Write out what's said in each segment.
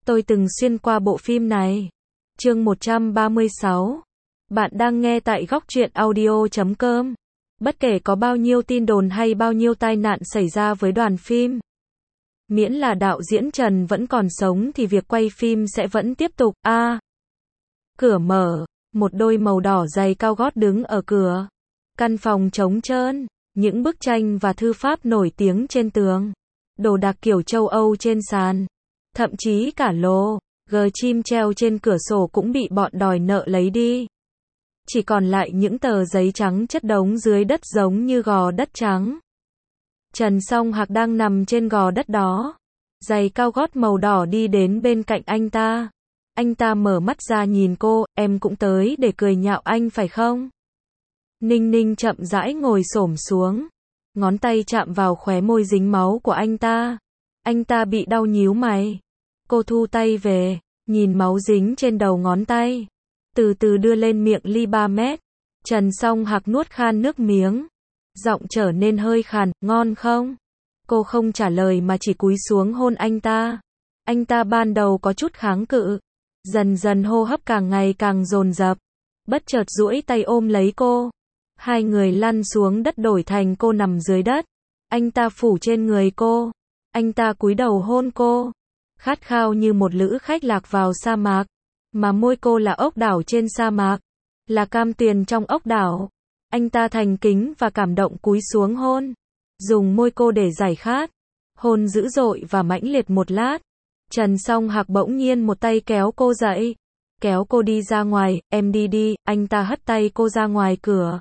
Tôi từng xuyên qua bộ phim này. Chương 136. Bạn đang nghe tại goctruyện audio.com. Bất kể có bao nhiêu tin đồn hay bao nhiêu tai nạn xảy ra với đoàn phim, miễn là đạo diễn Trần vẫn còn sống thì việc quay phim sẽ vẫn tiếp tục. Cửa mở, một đôi màu đỏ giày cao gót đứng ở cửa. Căn phòng trống trơn, những bức tranh và thư pháp nổi tiếng trên tường. Đồ đạc kiểu châu Âu trên sàn. Thậm chí cả chim treo trên cửa sổ cũng bị bọn đòi nợ lấy đi. Chỉ còn lại những tờ giấy trắng chất đống dưới đất giống như gò đất trắng. Trần Song Hạc đang nằm trên gò đất đó. Giày cao gót màu đỏ đi đến bên cạnh anh ta. Anh ta mở mắt ra nhìn cô, em cũng tới để cười nhạo anh phải không? Ninh Ninh chậm rãi ngồi xổm xuống. Ngón tay chạm vào khóe môi dính máu của anh ta. Anh ta bị đau nhíu mày. Cô thu tay về, nhìn máu dính trên đầu ngón tay. Từ từ đưa lên miệng ly 3 mét. Trần Song Hạc nuốt khan nước miếng. Giọng trở nên hơi khàn, ngon không? Cô không trả lời mà chỉ cúi xuống hôn anh ta. Anh ta ban đầu có chút kháng cự. Dần dần hô hấp càng ngày càng dồn dập. Bất chợt duỗi tay ôm lấy cô. Hai người lăn xuống đất đổi thành cô nằm dưới đất. Anh ta phủ trên người cô. Anh ta cúi đầu hôn cô. Khát khao như một lữ khách lạc vào sa mạc. Mà môi cô là ốc đảo trên sa mạc. Là cam tuyền trong ốc đảo. Anh ta thành kính và cảm động cúi xuống hôn. Dùng môi cô để giải khát. Hôn dữ dội và mãnh liệt một lát. Trần Song Hạc bỗng nhiên một tay kéo cô dậy. Kéo cô đi ra ngoài, em đi đi, anh ta hất tay cô ra ngoài cửa.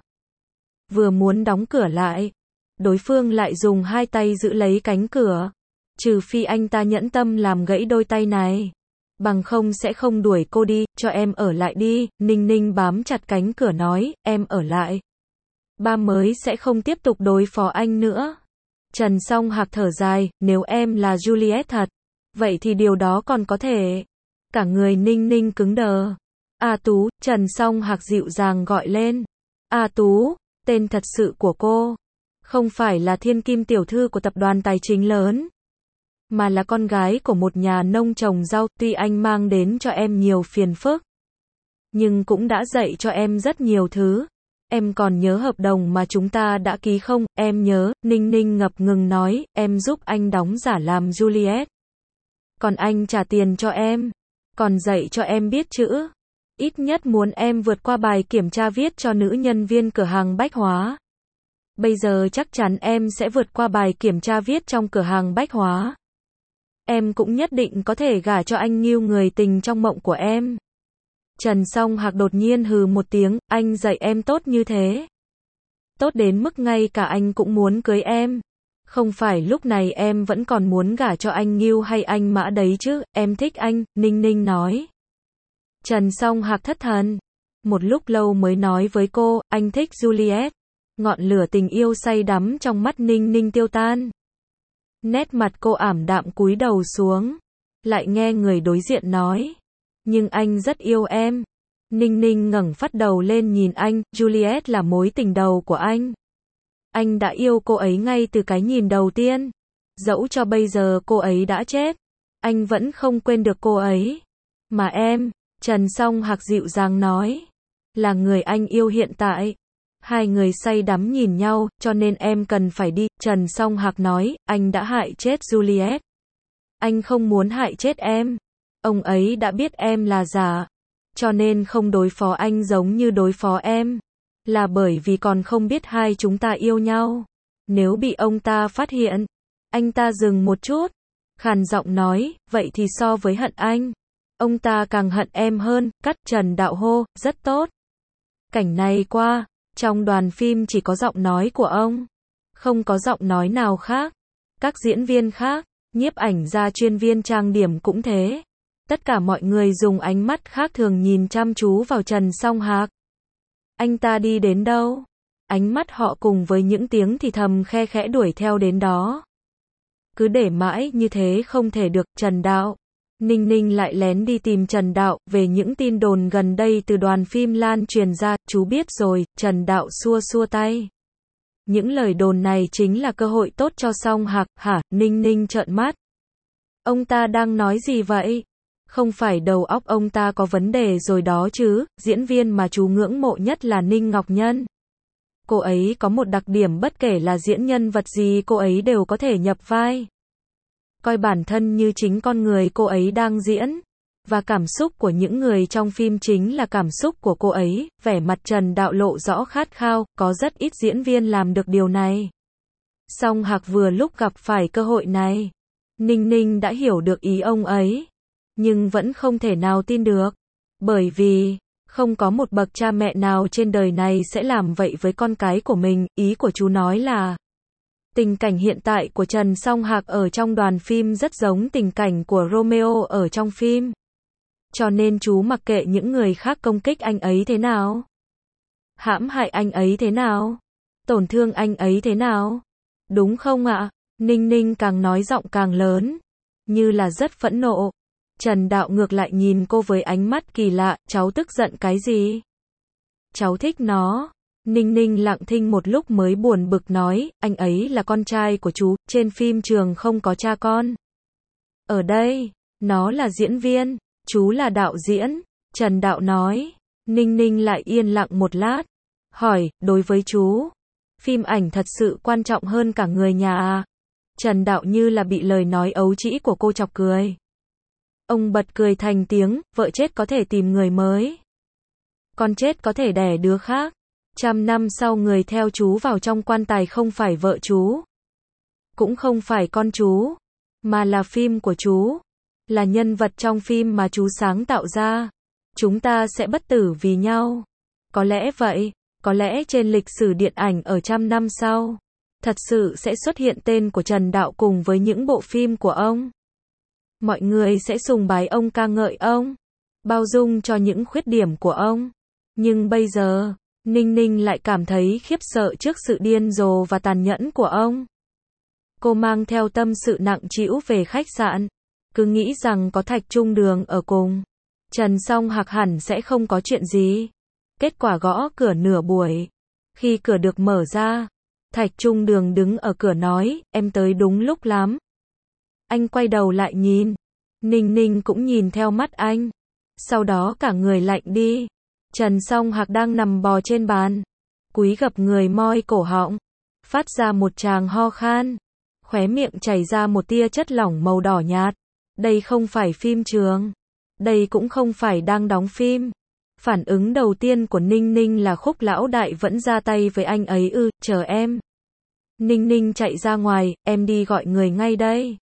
Vừa muốn đóng cửa lại. Đối phương lại dùng hai tay giữ lấy cánh cửa. Trừ phi anh ta nhẫn tâm làm gãy đôi tay này. Bằng không sẽ không đuổi cô đi, cho em ở lại đi. Ninh Ninh bám chặt cánh cửa nói, em ở lại. Ba mới sẽ không tiếp tục đối phó anh nữa. Trần Song Hạc thở dài, nếu em là Juliet thật, vậy thì điều đó còn có thể. Cả người Ninh Ninh cứng đờ. A Tú, Trần Song Hạc dịu dàng gọi lên. A Tú, tên thật sự của cô. Không phải là thiên kim tiểu thư của tập đoàn tài chính lớn. Mà là con gái của một nhà nông trồng rau. Tuy anh mang đến cho em nhiều phiền phức, nhưng cũng đã dạy cho em rất nhiều thứ. Em còn nhớ hợp đồng mà chúng ta đã ký không? Em nhớ, Ninh Ninh ngập ngừng nói, em giúp anh đóng giả làm Juliet. Còn anh trả tiền cho em. Còn dạy cho em biết chữ. Ít nhất muốn em vượt qua bài kiểm tra viết cho nữ nhân viên cửa hàng bách hóa. Bây giờ chắc chắn em sẽ vượt qua bài kiểm tra viết trong cửa hàng bách hóa. Em cũng nhất định có thể gả cho anh Ngưu, người tình trong mộng của em. Trần Song Hạc đột nhiên hừ một tiếng, anh dạy em tốt như thế. Tốt đến mức ngay cả anh cũng muốn cưới em. Không phải lúc này em vẫn còn muốn gả cho anh Ngưu hay anh Mã đấy chứ, em thích anh, Ninh Ninh nói. Trần Song Hạc thất thần. Một lúc lâu mới nói với cô, anh thích Juliet. Ngọn lửa tình yêu say đắm trong mắt Ninh Ninh tiêu tan. Nét mặt cô ảm đạm cúi đầu xuống. Lại nghe người đối diện nói. Nhưng anh rất yêu em. Ninh Ninh ngẩng phát đầu lên nhìn anh, Juliet là mối tình đầu của anh. Anh đã yêu cô ấy ngay từ cái nhìn đầu tiên. Dẫu cho bây giờ cô ấy đã chết, anh vẫn không quên được cô ấy. Mà em, Trần Song Hạc dịu dàng nói, là người anh yêu hiện tại. Hai người say đắm nhìn nhau, cho nên em cần phải đi. Trần Song Hạc nói, anh đã hại chết Juliet. Anh không muốn hại chết em. Ông ấy đã biết em là giả, cho nên không đối phó anh giống như đối phó em. Là bởi vì còn không biết hai chúng ta yêu nhau. Nếu bị ông ta phát hiện. Anh ta dừng một chút, khàn giọng nói, vậy thì so với hận anh, ông ta càng hận em hơn. Cắt. Trần Đạo hô, rất tốt. Cảnh này qua, trong đoàn phim chỉ có giọng nói của ông. Không có giọng nói nào khác. Các diễn viên khác, nhiếp ảnh gia, chuyên viên trang điểm cũng thế. Tất cả mọi người dùng ánh mắt khác thường nhìn chăm chú vào Trần Song Hạc. Anh ta đi đến đâu? Ánh mắt họ cùng với những tiếng thì thầm khe khẽ đuổi theo đến đó. Cứ để mãi như thế không thể được. Trần Đạo. Ninh Ninh lại lén đi tìm Trần Đạo về những tin đồn gần đây từ đoàn phim lan truyền ra. Chú biết rồi. Trần Đạo xua xua tay. Những lời đồn này chính là cơ hội tốt cho Song Hạc. Hả? Ninh Ninh trợn mắt. Ông ta đang nói gì vậy? Không phải đầu óc ông ta có vấn đề rồi đó chứ, diễn viên mà chú ngưỡng mộ nhất là Ninh Ngọc Nhân. Cô ấy có một đặc điểm bất kể là diễn nhân vật gì cô ấy đều có thể nhập vai. Coi bản thân như chính con người cô ấy đang diễn. Và cảm xúc của những người trong phim chính là cảm xúc của cô ấy, vẻ mặt Trần Đạo lộ rõ khát khao, có rất ít diễn viên làm được điều này. Song Hạc vừa lúc gặp phải cơ hội này. Ninh Ninh đã hiểu được ý ông ấy, nhưng vẫn không thể nào tin được. Bởi vì, không có một bậc cha mẹ nào trên đời này sẽ làm vậy với con cái của mình, ý của chú nói là tình cảnh hiện tại của Trần Song Hạc ở trong đoàn phim rất giống tình cảnh của Romeo ở trong phim. Cho nên chú mặc kệ những người khác công kích anh ấy thế nào, hãm hại anh ấy thế nào, tổn thương anh ấy thế nào. Đúng không ạ? Ninh Ninh càng nói giọng càng lớn, như là rất phẫn nộ. Trần Đạo ngược lại nhìn cô với ánh mắt kỳ lạ, cháu tức giận cái gì? Cháu thích nó. Ninh Ninh lặng thinh một lúc mới buồn bực nói, anh ấy là con trai của chú, trên phim trường không có cha con. Ở đây, nó là diễn viên, chú là đạo diễn. Trần Đạo nói. Ninh Ninh lại yên lặng một lát, hỏi, đối với chú, phim ảnh thật sự quan trọng hơn cả người nhà à? Trần Đạo như là bị lời nói ấu trĩ của cô chọc cười. Ông bật cười thành tiếng, vợ chết có thể tìm người mới. Con chết có thể đẻ đứa khác. 100 năm sau người theo chú vào trong quan tài không phải vợ chú, cũng không phải con chú, mà là phim của chú, là nhân vật trong phim mà chú sáng tạo ra. Chúng ta sẽ bất tử vì nhau. Có lẽ vậy, có lẽ trên lịch sử điện ảnh ở 100 năm sau, thật sự sẽ xuất hiện tên của Trần Đạo cùng với những bộ phim của ông. Mọi người sẽ sùng bái ông, ca ngợi ông, bao dung cho những khuyết điểm của ông. Nhưng bây giờ, Ninh Ninh lại cảm thấy khiếp sợ trước sự điên rồ và tàn nhẫn của ông. Cô mang theo tâm sự nặng trĩu về khách sạn, cứ nghĩ rằng có Thạch Trung Đường ở cùng, Trần Song Hạc hẳn sẽ không có chuyện gì. Kết quả gõ cửa nửa buổi. Khi cửa được mở ra, Thạch Trung Đường đứng ở cửa nói, em tới đúng lúc lắm. Anh quay đầu lại nhìn. Ninh Ninh cũng nhìn theo mắt anh. Sau đó cả người lạnh đi. Trần Song Hạc đang nằm bò trên bàn, cúi gập người moi cổ họng, phát ra một tràng ho khan, khóe miệng chảy ra một tia chất lỏng màu đỏ nhạt. Đây không phải phim trường, đây cũng không phải đang đóng phim. Phản ứng đầu tiên của Ninh Ninh là Khúc lão đại vẫn ra tay với anh ấy ư, chờ em. Ninh Ninh chạy ra ngoài, em đi gọi người ngay đây.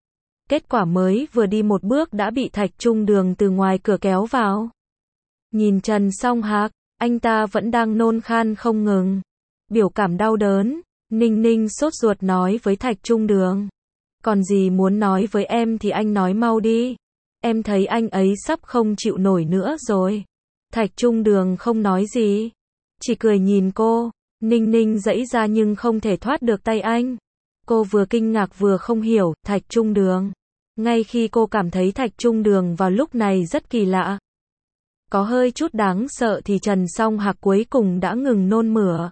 Kết quả mới vừa đi một bước đã bị Thạch Trung Đường từ ngoài cửa kéo vào. Nhìn Trần Song Hạc, anh ta vẫn đang nôn khan không ngừng. Biểu cảm đau đớn, Ninh Ninh sốt ruột nói với Thạch Trung Đường. Còn gì muốn nói với em thì anh nói mau đi. Em thấy anh ấy sắp không chịu nổi nữa rồi. Thạch Trung Đường không nói gì, chỉ cười nhìn cô. Ninh Ninh giãy ra nhưng không thể thoát được tay anh. Cô vừa kinh ngạc vừa không hiểu, Thạch Trung Đường. Ngay khi cô cảm thấy Thạch Trung Đường vào lúc này rất kỳ lạ, có hơi chút đáng sợ thì Trần Song Hạc cuối cùng đã ngừng nôn mửa.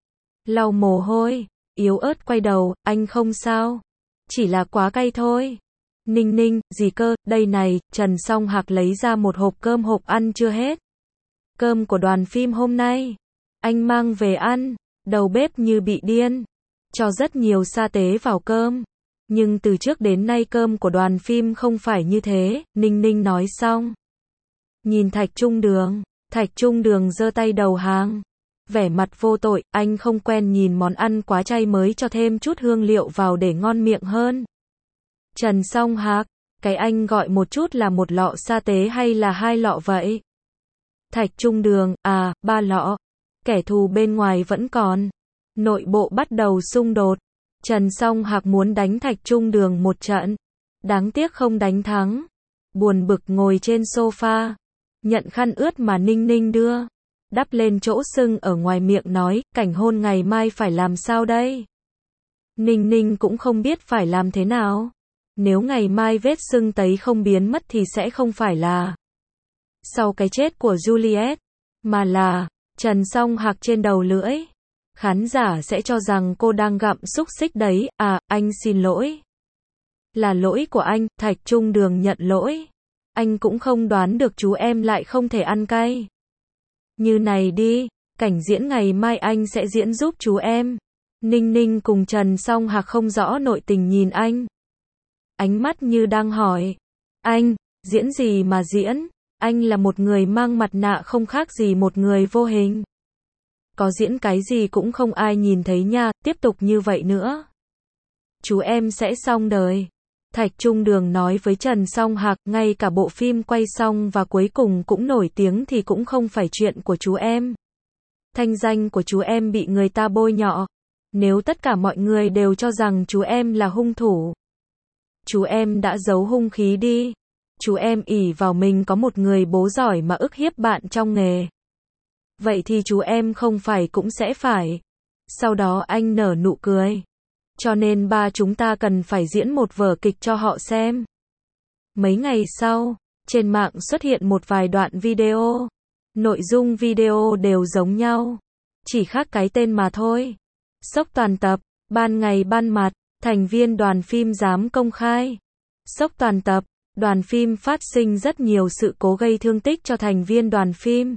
Lau mồ hôi, yếu ớt quay đầu, anh không sao. Chỉ là quá cay thôi. Ninh Ninh, gì cơ, đây này, Trần Song Hạc lấy ra một hộp cơm hộp ăn chưa hết. Cơm của đoàn phim hôm nay. Anh mang về ăn, đầu bếp như bị điên. Cho rất nhiều sa tế vào cơm. Nhưng từ trước đến nay cơm của đoàn phim không phải như thế, Ninh Ninh nói xong. Nhìn Thạch Trung Đường giơ tay đầu hàng. Vẻ mặt vô tội, anh không quen nhìn món ăn quá chay mới cho thêm chút hương liệu vào để ngon miệng hơn. Trần Song Hạc, cái anh gọi một chút là một lọ sa tế hay là 2 lọ vậy? Thạch Trung Đường, 3 lọ. Kẻ thù bên ngoài vẫn còn. Nội bộ bắt đầu xung đột. Trần Song Hạc muốn đánh Thạch Trung Đường một trận. Đáng tiếc không đánh thắng. Buồn bực ngồi trên sofa. Nhận khăn ướt mà Ninh Ninh đưa. Đắp lên chỗ sưng ở ngoài miệng nói, cảnh hôn ngày mai phải làm sao đây? Ninh Ninh cũng không biết phải làm thế nào. Nếu ngày mai vết sưng tấy không biến mất thì sẽ không phải là sau cái chết của Juliet, mà là Trần Song Hạc trên đầu lưỡi. Khán giả sẽ cho rằng cô đang gặm xúc xích đấy. Anh xin lỗi. Là lỗi của anh, Thạch Trung Đường nhận lỗi. Anh cũng không đoán được chú em lại không thể ăn cay. Như này đi, cảnh diễn ngày mai anh sẽ diễn giúp chú em. Ninh Ninh cùng Trần Song Hạc không rõ nội tình nhìn anh. Ánh mắt như đang hỏi. Anh, diễn gì mà diễn? Anh là một người mang mặt nạ không khác gì một người vô hình. Có diễn cái gì cũng không ai nhìn thấy nha, tiếp tục như vậy nữa. Chú em sẽ xong đời. Thạch Trung Đường nói với Trần Song Hạc, ngay cả bộ phim quay xong và cuối cùng cũng nổi tiếng thì cũng không phải chuyện của chú em. Thanh danh của chú em bị người ta bôi nhọ. Nếu tất cả mọi người đều cho rằng chú em là hung thủ, chú em đã giấu hung khí đi. Chú em ỷ vào mình có một người bố giỏi mà ức hiếp bạn trong nghề. Vậy thì chú em không phải cũng sẽ phải. Sau đó anh nở nụ cười. Cho nên ba chúng ta cần phải diễn một vở kịch cho họ xem. Mấy ngày sau, trên mạng xuất hiện một vài đoạn video. Nội dung video đều giống nhau, chỉ khác cái tên mà thôi. Sốc toàn tập, ban ngày ban mặt, thành viên đoàn phim dám công khai. Sốc toàn tập, đoàn phim phát sinh rất nhiều sự cố gây thương tích cho thành viên đoàn phim.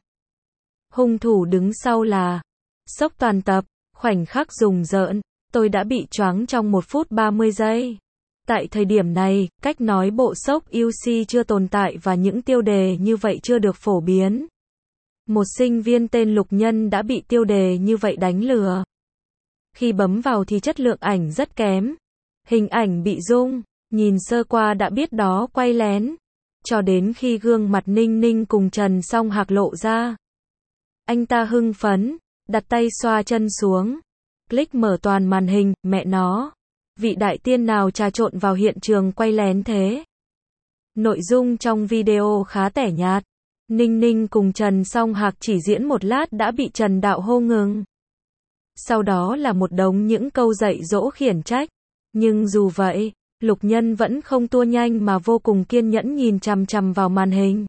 Hung thủ đứng sau là sốc toàn tập, khoảnh khắc rùng rợn, tôi đã bị choáng trong 1 phút 30 giây. Tại thời điểm này, cách nói bộ sốc UC chưa tồn tại và những tiêu đề như vậy chưa được phổ biến. Một sinh viên tên Lục Nhân đã bị tiêu đề như vậy đánh lừa. Khi bấm vào thì chất lượng ảnh rất kém. Hình ảnh bị rung, nhìn sơ qua đã biết đó quay lén. Cho đến khi gương mặt Ninh Ninh cùng Trần Song Hạc lộ ra. Anh ta hưng phấn, đặt tay xoa chân xuống. Click mở toàn màn hình, mẹ nó. Vị đại tiên nào trà trộn vào hiện trường quay lén thế? Nội dung trong video khá tẻ nhạt. Ninh Ninh cùng Trần Song Hạc chỉ diễn một lát đã bị Trần Đạo hô ngừng. Sau đó là một đống những câu dạy dỗ khiển trách. Nhưng dù vậy, Lục Nhân vẫn không tua nhanh mà vô cùng kiên nhẫn nhìn chằm chằm vào màn hình.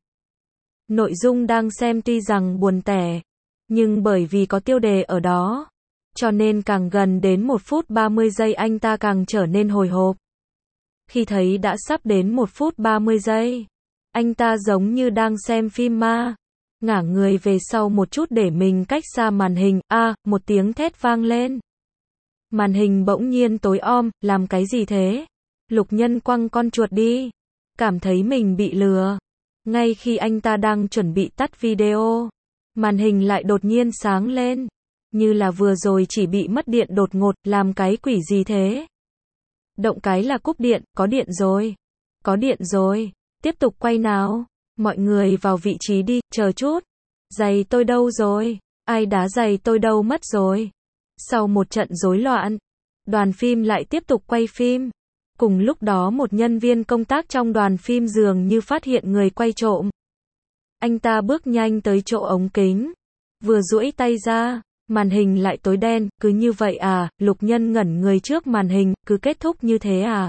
Nội dung đang xem tuy rằng buồn tẻ, nhưng bởi vì có tiêu đề ở đó, cho nên càng gần đến 1 phút 30 giây anh ta càng trở nên hồi hộp. Khi thấy đã sắp đến 1 phút 30 giây, anh ta giống như đang xem phim ma, ngả người về sau một chút để mình cách xa màn hình. Một tiếng thét vang lên. Màn hình bỗng nhiên tối om, làm cái gì thế? Lục Nhân quăng con chuột đi, cảm thấy mình bị lừa. Ngay khi anh ta đang chuẩn bị tắt video, màn hình lại đột nhiên sáng lên, như là vừa rồi chỉ bị mất điện đột ngột, làm cái quỷ gì thế? Động cái là cúp điện, có điện rồi. Có điện rồi, tiếp tục quay nào. Mọi người vào vị trí đi, chờ chút. Giày tôi đâu rồi? Ai đá giày tôi đâu mất rồi? Sau một trận rối loạn, đoàn phim lại tiếp tục quay phim. Cùng lúc đó một nhân viên công tác trong đoàn phim dường như phát hiện người quay trộm. Anh ta bước nhanh tới chỗ ống kính, vừa duỗi tay ra, màn hình lại tối đen. Cứ như vậy à? Lục Nhân ngẩn người trước màn hình, cứ kết thúc như thế à?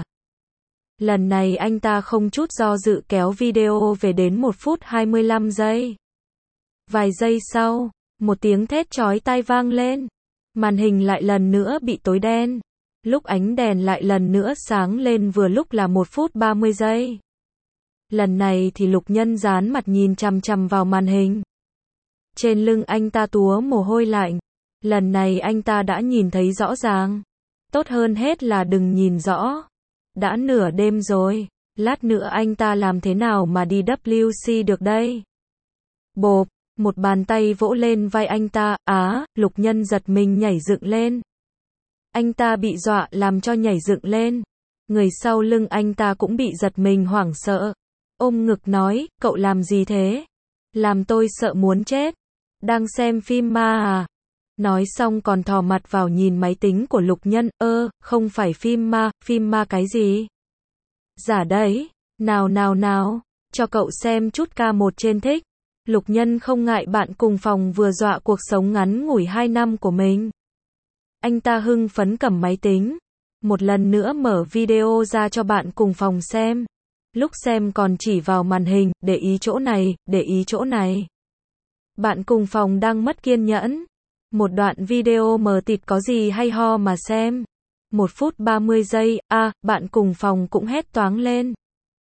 Lần này anh ta không chút do dự kéo video về đến 1 phút 25 giây. Vài giây sau, một tiếng thét chói tai vang lên. Màn hình lại lần nữa bị tối đen. Lúc ánh đèn lại lần nữa sáng lên vừa lúc là 1 phút 30 giây. Lần này thì Lục Nhân dán mặt nhìn chằm chằm vào màn hình. Trên lưng anh ta túa mồ hôi lạnh. Lần này anh ta đã nhìn thấy rõ ràng. Tốt hơn hết là đừng nhìn rõ. Đã nửa đêm rồi, lát nữa anh ta làm thế nào mà đi WC được đây? Bộp, một bàn tay vỗ lên vai anh ta. Lục Nhân giật mình nhảy dựng lên. Anh ta bị dọa làm cho nhảy dựng lên. Người sau lưng anh ta cũng bị giật mình hoảng sợ. Ôm ngực nói, cậu làm gì thế? Làm tôi sợ muốn chết. Đang xem phim ma à? Nói xong còn thò mặt vào nhìn máy tính của Lục Nhân. Không phải phim ma cái gì? Giả đấy, nào, cho cậu xem chút K1 trên thích. Lục Nhân không ngại bạn cùng phòng vừa dọa cuộc sống ngắn ngủi 2 năm của mình. Anh ta hưng phấn cầm máy tính, một lần nữa mở video ra cho bạn cùng phòng xem. Lúc xem còn chỉ vào màn hình, để ý chỗ này, để ý chỗ này. Bạn cùng phòng đang mất kiên nhẫn. Một đoạn video mờ tịt có gì hay ho mà xem. 1 phút 30 giây, bạn cùng phòng cũng hét toáng lên.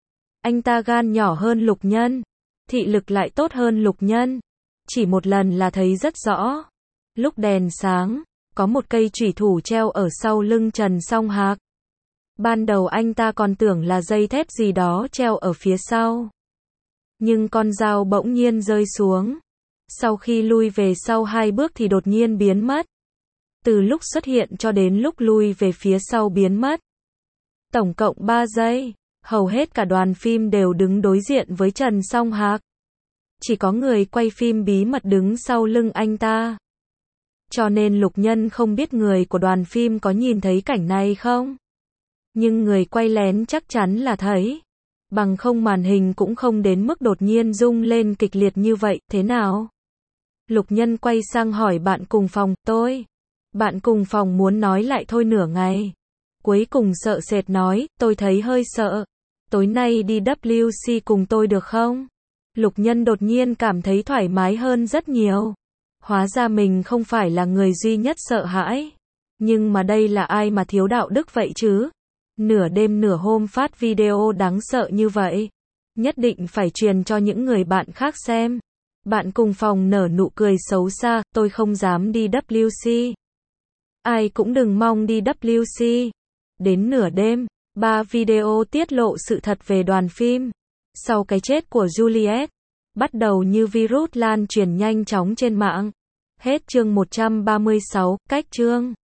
Anh ta gan nhỏ hơn Lục Nhân, thị lực lại tốt hơn Lục Nhân. Chỉ một lần là thấy rất rõ. Lúc đèn sáng, có một cây chủy thủ treo ở sau lưng Trần Song Hạc. Ban đầu anh ta còn tưởng là dây thép gì đó treo ở phía sau. Nhưng con dao bỗng nhiên rơi xuống. Sau khi lui về sau 2 bước thì đột nhiên biến mất. Từ lúc xuất hiện cho đến lúc lui về phía sau biến mất. Tổng cộng 3 giây. Hầu hết cả đoàn phim đều đứng đối diện với Trần Song Hạc. Chỉ có người quay phim bí mật đứng sau lưng anh ta. Cho nên Lục Nhân không biết người của đoàn phim có nhìn thấy cảnh này không. Nhưng người quay lén chắc chắn là thấy. Bằng không màn hình cũng không đến mức đột nhiên rung lên kịch liệt như vậy, thế nào? Lục Nhân quay sang hỏi bạn cùng phòng, tôi. Bạn cùng phòng muốn nói lại thôi nửa ngày. Cuối cùng sợ sệt nói, tôi thấy hơi sợ. Tối nay đi WC cùng tôi được không? Lục Nhân đột nhiên cảm thấy thoải mái hơn rất nhiều. Hóa ra mình không phải là người duy nhất sợ hãi. Nhưng mà đây là ai mà thiếu đạo đức vậy chứ? Nửa đêm nửa hôm phát video đáng sợ như vậy. Nhất định phải truyền cho những người bạn khác xem. Bạn cùng phòng nở nụ cười xấu xa, tôi không dám đi WC. Ai cũng đừng mong đi WC. Đến nửa đêm, 3 video tiết lộ sự thật về đoàn phim. Sau cái chết của Juliet, bắt đầu như virus lan truyền nhanh chóng trên mạng. Hết chương 136, cách chương.